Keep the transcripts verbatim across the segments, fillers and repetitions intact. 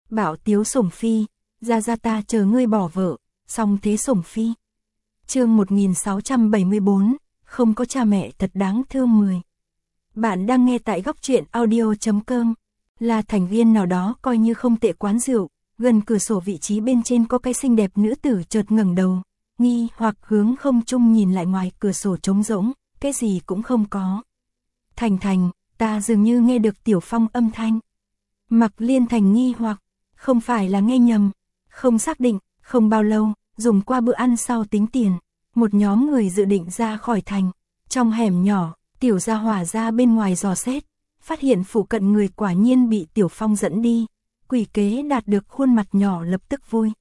Bảo tiếu sủng phi, ra ra ta chờ ngươi bỏ vợ, xong thế sủng phi. Chương một nghìn sáu trăm bảy mươi bốn, không có cha mẹ thật đáng thương mười. Bạn đang nghe tại góc truyện audio chấm com. Là thành viên nào đó coi như không tệ quán rượu, gần cửa sổ vị trí bên trên có cái xinh đẹp nữ tử chợt ngẩng đầu, nghi hoặc hướng không trung nhìn lại ngoài cửa sổ trống rỗng, cái gì cũng không có. Thành Thành, ta dường như nghe được Tiểu Phong âm thanh. Mặc Liên Thành nghi hoặc, không phải là nghe nhầm, không xác định, không bao lâu, dùng qua bữa ăn sau tính tiền, một nhóm người dự định ra khỏi thành. Trong hẻm nhỏ, Tiểu Gia Hỏa ra bên ngoài dò xét, phát hiện phụ cận người quả nhiên bị Tiểu Phong dẫn đi. Quỷ kế đạt được khuôn mặt nhỏ lập tức vui.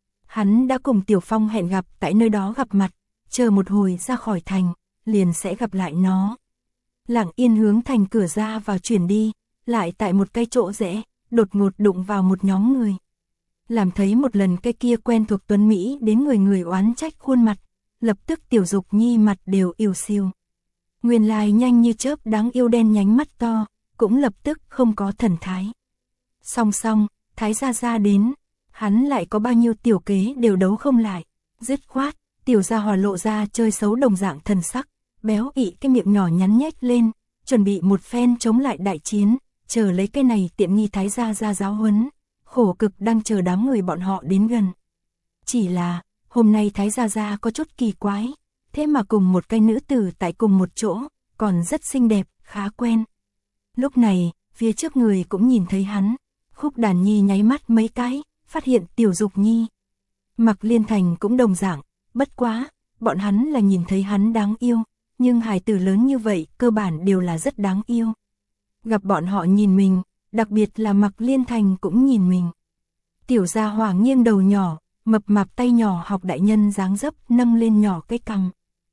Hắn đã cùng Tiểu Phong hẹn gặp tại nơi đó gặp mặt, chờ một hồi ra khỏi thành, liền sẽ gặp lại nó. Lặng yên hướng thành cửa ra vào chuyển đi, lại tại một cái chỗ rẽ, đột ngột đụng vào một nhóm người. Làm thấy một lần cái kia quen thuộc tuấn Mỹ đến người người oán trách khuôn mặt, lập tức Tiểu Dục Nhi mặt đều yêu siêu. Nguyên lai nhanh như chớp đáng yêu đen nhánh mắt to, cũng lập tức không có thần thái. Song song, Thái Gia Gia đến, hắn lại có bao nhiêu tiểu kế đều đấu không lại, dứt khoát, Tiểu Gia Hỏa lộ ra chơi xấu đồng dạng thần sắc, béo ị cái miệng nhỏ nhắn nhếch lên, chuẩn bị một phen chống lại đại chiến, chờ lấy cái này tiện nghi Thái Gia Gia giáo huấn, khổ cực đang chờ đám người bọn họ đến gần. Chỉ là, hôm nay Thái Gia Gia có chút kỳ quái, thế mà cùng một cái nữ tử tại cùng một chỗ, còn rất xinh đẹp, khá quen. Lúc này, phía trước người cũng nhìn thấy hắn, Khúc Đàn Nhi nháy mắt mấy cái, phát hiện Tiểu Dục Nhi. Mặc Liên Thành cũng đồng dạng, bất quá, bọn hắn là nhìn thấy hắn đáng yêu, nhưng hài tử lớn như vậy cơ bản đều là rất đáng yêu. Gặp bọn họ nhìn mình, đặc biệt là Mặc Liên Thành cũng nhìn mình. Tiểu Gia Hỏa nghiêng đầu nhỏ, mập mạp tay nhỏ học đại nhân dáng dấp nâng lên nhỏ cái cằm.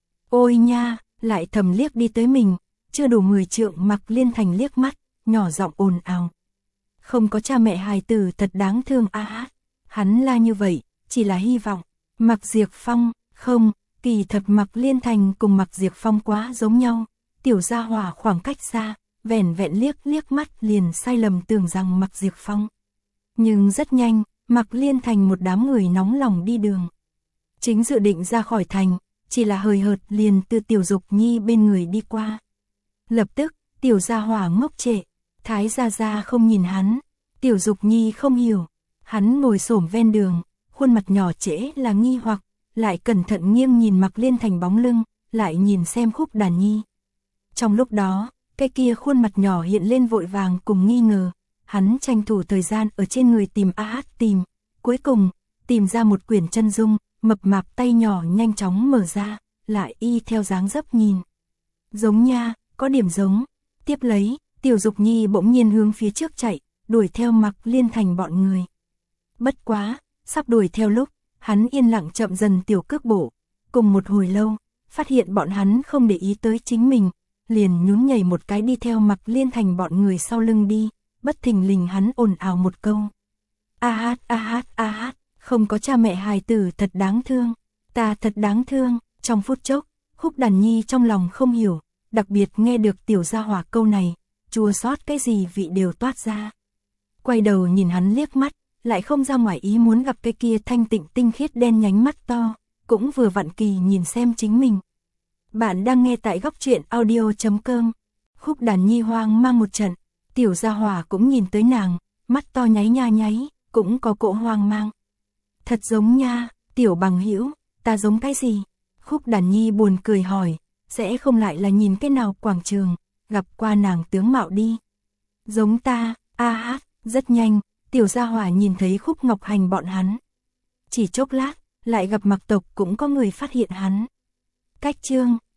Ôi nha, lại thầm liếc đi tới mình, chưa đủ mười trượng Mặc Liên Thành liếc mắt, nhỏ giọng ồn ào. Không có cha mẹ hài tử thật đáng thương a à, hắn la như vậy, chỉ là hy vọng. Mặc Diệp Phong, không, kỳ thật Mặc Liên Thành cùng Mặc Diệp Phong quá giống nhau. Tiểu Gia Hỏa khoảng cách xa, vẻn vẹn liếc liếc mắt liền sai lầm tưởng rằng Mặc Diệp Phong. Nhưng rất nhanh, Mặc Liên Thành một đám người nóng lòng đi đường. Chính dự định ra khỏi thành, chỉ là hời hợt liền từ Tiểu Dục Nhi bên người đi qua. Lập tức, Tiểu Gia Hỏa ngốc trệ, Thái Gia Gia không nhìn hắn, Tiểu Dục Nhi không hiểu, hắn ngồi xổm ven đường, khuôn mặt nhỏ trễ là nghi hoặc, lại cẩn thận nghiêng nhìn Mặc Liên Thành bóng lưng, lại nhìn xem Khúc Đàn Nhi. Trong lúc đó, cái kia khuôn mặt nhỏ hiện lên vội vàng cùng nghi ngờ, hắn tranh thủ thời gian ở trên người tìm a hát tìm, cuối cùng, tìm ra một quyển chân dung, mập mạp tay nhỏ nhanh chóng mở ra, lại y theo dáng dấp nhìn. Giống nha, có điểm giống, tiếp lấy, Tiểu Dục Nhi bỗng nhiên hướng phía trước chạy, đuổi theo Mặc Liên Thành bọn người. Bất quá, sắp đuổi theo lúc, hắn yên lặng chậm dần tiểu cước bộ, cùng một hồi lâu, phát hiện bọn hắn không để ý tới chính mình, liền nhún nhảy một cái đi theo Mặc Liên Thành bọn người sau lưng đi, bất thình lình hắn ồn ào một câu. A hát a hát a hát, không có cha mẹ hài tử thật đáng thương, ta thật đáng thương. Trong phút chốc, Khúc Đàn Nhi trong lòng không hiểu, đặc biệt nghe được Tiểu Gia Hỏa câu này, chua xót cái gì vị đều toát ra. Quay đầu nhìn hắn liếc mắt, lại không ra ngoài ý muốn gặp cái kia thanh tịnh tinh khiết đen nhánh mắt to, cũng vừa vặn kỳ nhìn xem chính mình. Bạn đang nghe tại góc truyện audio chấm com. Khúc Đàn Nhi hoang mang một trận, Tiểu Gia Hỏa cũng nhìn tới nàng, mắt to nháy nha nháy, cũng có cỗ hoang mang. Thật giống nha, Tiểu bằng hữu, ta giống cái gì? Khúc Đàn Nhi buồn cười hỏi, sẽ không lại là nhìn cái nào quảng trường, gặp qua nàng tướng mạo đi. Giống ta, a hát, rất nhanh, Tiểu Gia Hỏa nhìn thấy Khúc Ngọc Hành bọn hắn. Chỉ chốc lát, lại gặp Mặc tộc cũng có người phát hiện hắn. Cách chương